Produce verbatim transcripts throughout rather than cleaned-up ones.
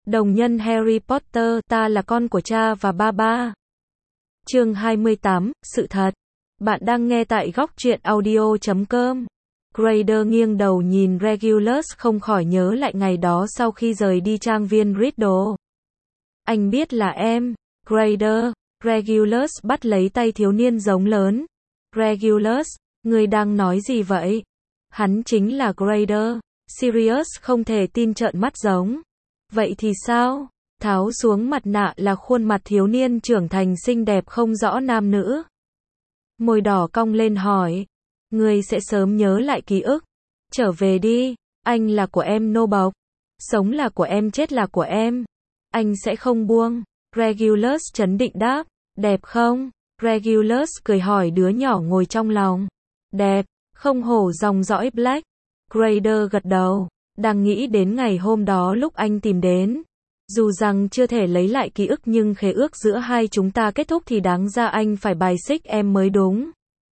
Đồng nhân Harry Potter, ta là con của cha và ba ba. Chương hai mươi tám, sự thật. Bạn đang nghe tại góc truyện audio chấm com. Granger nghiêng đầu nhìn Regulus, không khỏi nhớ lại ngày đó sau khi rời đi trang viên Riddle. Anh biết là em. Granger. Regulus bắt lấy tay thiếu niên giống lớn. Regulus, người đang nói gì vậy? Hắn chính là Granger. Sirius không thể tin trợn mắt giống. Vậy thì sao? Tháo xuống mặt nạ là khuôn mặt thiếu niên trưởng thành xinh đẹp không rõ nam nữ. Môi đỏ cong lên hỏi. Người sẽ sớm nhớ lại ký ức. Trở về đi. Anh là của em nô bộc. Sống là của em, chết là của em. Anh sẽ không buông. Regulus trấn định đáp. Đẹp không? Regulus cười hỏi đứa nhỏ ngồi trong lòng. Đẹp. Không hổ dòng dõi Black. Granger gật đầu. Đang nghĩ đến ngày hôm đó lúc anh tìm đến. Dù rằng chưa thể lấy lại ký ức nhưng khế ước giữa hai chúng ta kết thúc thì đáng ra anh phải bài xích em mới đúng.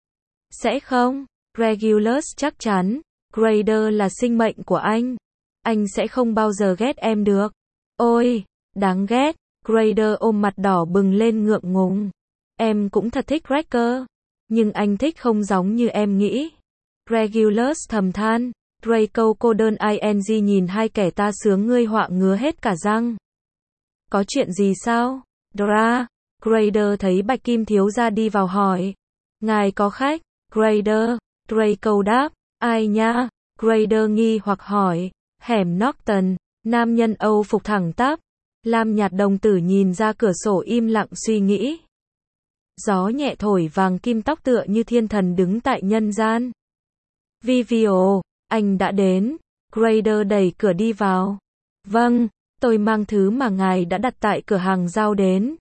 Sẽ không? Regulus chắc chắn. Granger là sinh mệnh của anh. Anh sẽ không bao giờ ghét em được. Ôi, đáng ghét. Granger ôm mặt đỏ bừng lên ngượng ngùng. Em cũng thật thích Granger. Nhưng anh thích không giống như em nghĩ. Regulus thầm than. Draco cô đơn ing nhìn hai kẻ ta sướng ngươi họa ngứa hết cả răng. Có chuyện gì sao? Dra. Granger thấy Bạch Kim thiếu gia đi vào hỏi. Ngài có khách? Granger. Draco đáp. Ai nha? Granger nghi hoặc hỏi. Hẻm Norton. Nam nhân Âu phục thẳng tắp. Lam nhạt đồng tử nhìn ra cửa sổ im lặng suy nghĩ. Gió nhẹ thổi vàng kim tóc tựa như thiên thần đứng tại nhân gian. Vivio. Anh đã đến. Granger đẩy cửa đi vào. Vâng, tôi mang thứ mà ngài đã đặt tại cửa hàng giao đến.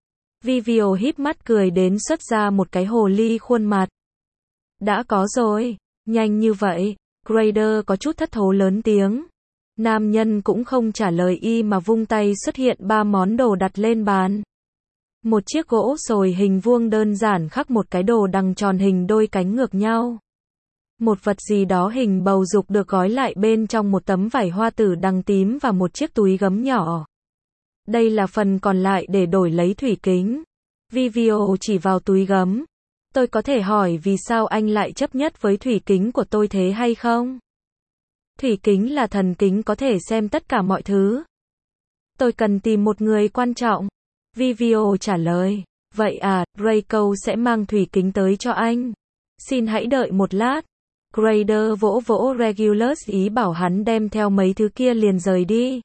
Vivio híp mắt cười đến xuất ra một cái hồ ly khuôn mặt. Đã có rồi. Nhanh như vậy. Granger có chút thất thố lớn tiếng. Nam nhân cũng không trả lời y mà vung tay xuất hiện ba món đồ đặt lên bàn. Một chiếc gỗ sồi hình vuông đơn giản khắc một cái đồ đằng tròn hình đôi cánh ngược nhau. Một vật gì đó hình bầu dục được gói lại bên trong một tấm vải hoa tử đằng tím và một chiếc túi gấm nhỏ. Đây là phần còn lại để đổi lấy thủy kính. Vivio chỉ vào túi gấm. Tôi có thể hỏi vì sao anh lại chấp nhất với thủy kính của tôi thế hay không? Thủy kính là thần kính có thể xem tất cả mọi thứ. Tôi cần tìm một người quan trọng. Vivio trả lời. Vậy à, Draco sẽ mang thủy kính tới cho anh. Xin hãy đợi một lát. Granger vỗ vỗ Regulus ý bảo hắn đem theo mấy thứ kia liền rời đi.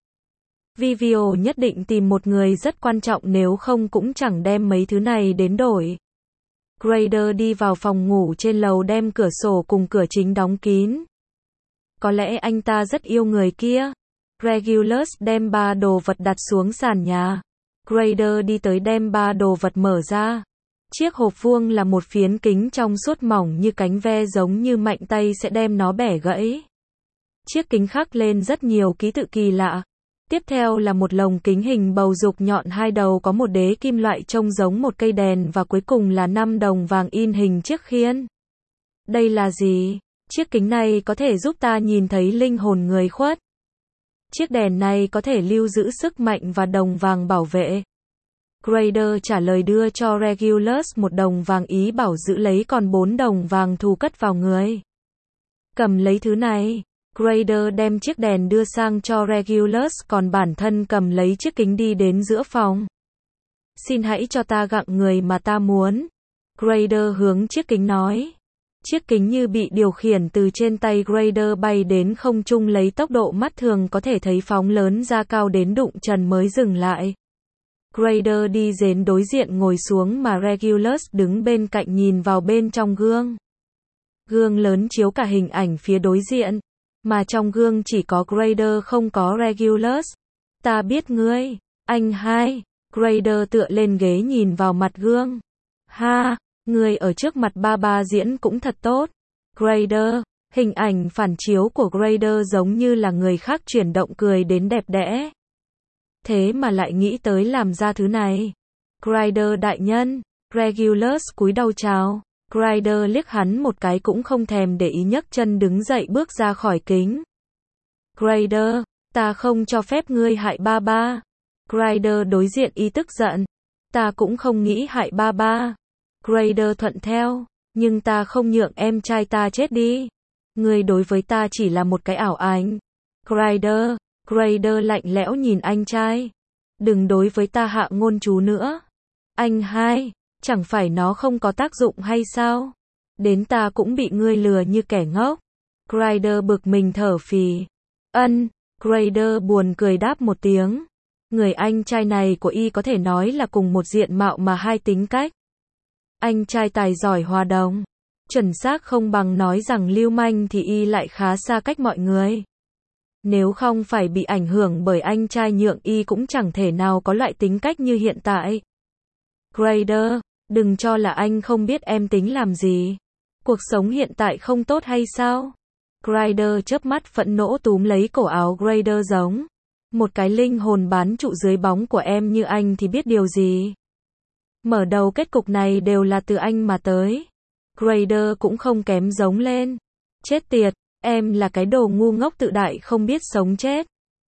Vivio nhất định tìm một người rất quan trọng nếu không cũng chẳng đem mấy thứ này đến đổi. Granger đi vào phòng ngủ trên lầu đem cửa sổ cùng cửa chính đóng kín. Có lẽ anh ta rất yêu người kia. Regulus đem ba đồ vật đặt xuống sàn nhà. Granger đi tới đem ba đồ vật mở ra. Chiếc hộp vuông là một phiến kính trong suốt mỏng như cánh ve giống như mạnh tay sẽ đem nó bẻ gãy. Chiếc kính khắc lên rất nhiều ký tự kỳ lạ. Tiếp theo là một lồng kính hình bầu dục nhọn hai đầu có một đế kim loại trông giống một cây đèn và cuối cùng là năm đồng vàng in hình chiếc khiên. Đây là gì? Chiếc kính này có thể giúp ta nhìn thấy linh hồn người khuất. Chiếc đèn này có thể lưu giữ sức mạnh và đồng vàng bảo vệ. Granger trả lời đưa cho Regulus một đồng vàng ý bảo giữ lấy còn bốn đồng vàng thù cất vào người. Cầm lấy thứ này. Granger đem chiếc đèn đưa sang cho Regulus còn bản thân cầm lấy chiếc kính đi đến giữa phòng. Xin hãy cho ta gặng người mà ta muốn. Granger hướng chiếc kính nói. Chiếc kính như bị điều khiển từ trên tay Granger bay đến không trung lấy tốc độ mắt thường có thể thấy phóng lớn ra cao đến đụng trần mới dừng lại. Granger đi đến đối diện ngồi xuống mà Regulus đứng bên cạnh nhìn vào bên trong gương. Gương lớn chiếu cả hình ảnh phía đối diện, mà trong gương chỉ có Granger không có Regulus. Ta biết ngươi, anh hai. Granger tựa lên ghế nhìn vào mặt gương. Ha, ngươi ở trước mặt ba ba diễn cũng thật tốt. Granger, hình ảnh phản chiếu của Granger giống như là người khác chuyển động cười đến đẹp đẽ. Thế mà lại nghĩ tới làm ra thứ này. Granger đại nhân. Regulus cúi đầu chào. Granger liếc hắn một cái cũng không thèm để ý nhấc chân đứng dậy bước ra khỏi kính. Granger. Ta không cho phép ngươi hại ba ba. Ryder đối diện y tức giận. Ta cũng không nghĩ hại ba ba. Ryder thuận theo. Nhưng ta không nhượng em trai ta chết đi. Ngươi đối với ta chỉ là một cái ảo ảnh. Ryder. Ryder lạnh lẽo nhìn anh trai. Đừng đối với ta hạ ngôn chú nữa. Anh hai. Chẳng phải nó không có tác dụng hay sao? Đến ta cũng bị ngươi lừa như kẻ ngốc. Ryder bực mình thở phì. Ân. Ryder buồn cười đáp một tiếng. Người anh trai này của y có thể nói là cùng một diện mạo mà hai tính cách. Anh trai tài giỏi hòa đồng. Chuẩn xác không bằng nói rằng lưu manh thì y lại khá xa cách mọi người. Nếu không phải bị ảnh hưởng bởi anh trai nhượng y cũng chẳng thể nào có loại tính cách như hiện tại. Ryder, đừng cho là anh không biết em tính làm gì. Cuộc sống hiện tại không tốt hay sao? Ryder chớp mắt phẫn nộ túm lấy cổ áo Ryder giống. Một cái linh hồn bán trụ dưới bóng của em như anh thì biết điều gì. Mở đầu kết cục này đều là từ anh mà tới. Ryder cũng không kém giống lên. Chết tiệt, em là cái đồ ngu ngốc tự đại không biết sống chết.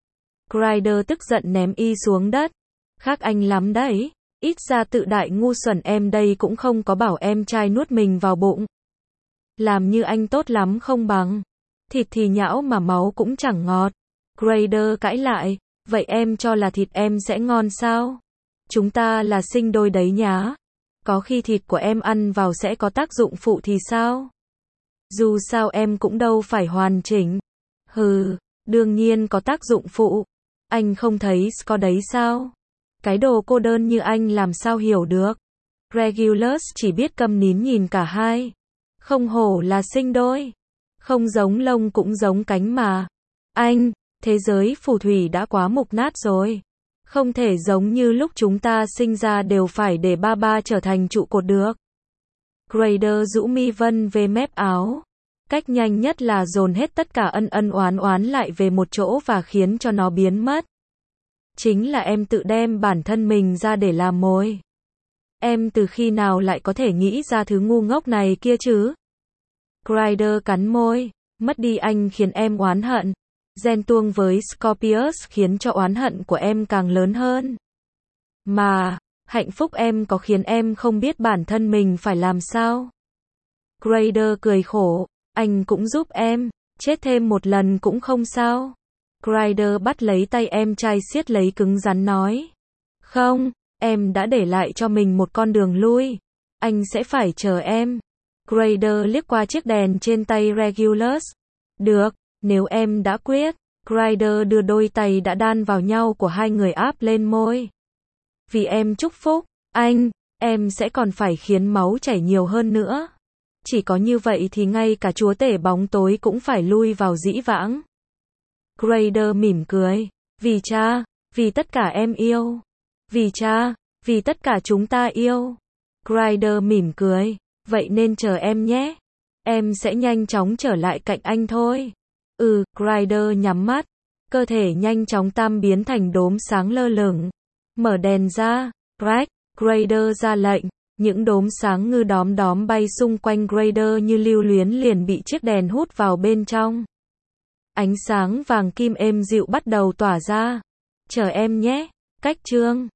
Ryder tức giận ném y xuống đất. Khác anh lắm đấy. Ít ra tự đại ngu xuẩn em đây cũng không có bảo em trai nuốt mình vào bụng. Làm như anh tốt lắm không bằng. Thịt thì nhão mà máu cũng chẳng ngọt. Ryder cãi lại. Vậy em cho là thịt em sẽ ngon sao? Chúng ta là sinh đôi đấy nhá. Có khi thịt của em ăn vào sẽ có tác dụng phụ thì sao? Dù sao em cũng đâu phải hoàn chỉnh. Hừ, đương nhiên có tác dụng phụ. Anh không thấy có đấy sao? Cái đồ cô đơn như anh làm sao hiểu được? Regulus chỉ biết câm nín nhìn cả hai. Không hổ là sinh đôi. Không giống lông cũng giống cánh mà. Anh, thế giới phù thủy đã quá mục nát rồi. Không thể giống như lúc chúng ta sinh ra đều phải để ba ba trở thành trụ cột được. Ryder rũ mi vân về mép áo. Cách nhanh nhất là dồn hết tất cả ân ân oán oán lại về một chỗ và khiến cho nó biến mất. Chính là em tự đem bản thân mình ra để làm mồi. Em từ khi nào lại có thể nghĩ ra thứ ngu ngốc này kia chứ? Ryder cắn môi. Mất đi anh khiến em oán hận. Ghen tuông với Scorpius khiến cho oán hận của em càng lớn hơn. Mà, hạnh phúc em có khiến em không biết bản thân mình phải làm sao? Ryder cười khổ. Anh cũng giúp em. Chết thêm một lần cũng không sao. Ryder bắt lấy tay em trai siết lấy cứng rắn nói. Không, em đã để lại cho mình một con đường lui. Anh sẽ phải chờ em. Ryder liếc qua chiếc đèn trên tay Regulus. Được, nếu em đã quyết. Ryder đưa đôi tay đã đan vào nhau của hai người áp lên môi. Vì em chúc phúc, anh, em sẽ còn phải khiến máu chảy nhiều hơn nữa. Chỉ có như vậy thì ngay cả chúa tể bóng tối cũng phải lui vào dĩ vãng. Ryder mỉm cười. Vì cha, vì tất cả em yêu. Vì cha, vì tất cả chúng ta yêu. Ryder mỉm cười. Vậy nên chờ em nhé. Em sẽ nhanh chóng trở lại cạnh anh thôi. Ừ, Ryder nhắm mắt. Cơ thể nhanh chóng tam biến thành đốm sáng lơ lửng. Mở đèn ra. Greg, Ryder ra lệnh. Những đốm sáng ngư đóm đóm bay xung quanh Ryder như lưu luyến liền bị chiếc đèn hút vào bên trong. Ánh sáng vàng kim êm dịu bắt đầu tỏa ra. Chờ em nhé. Cách chương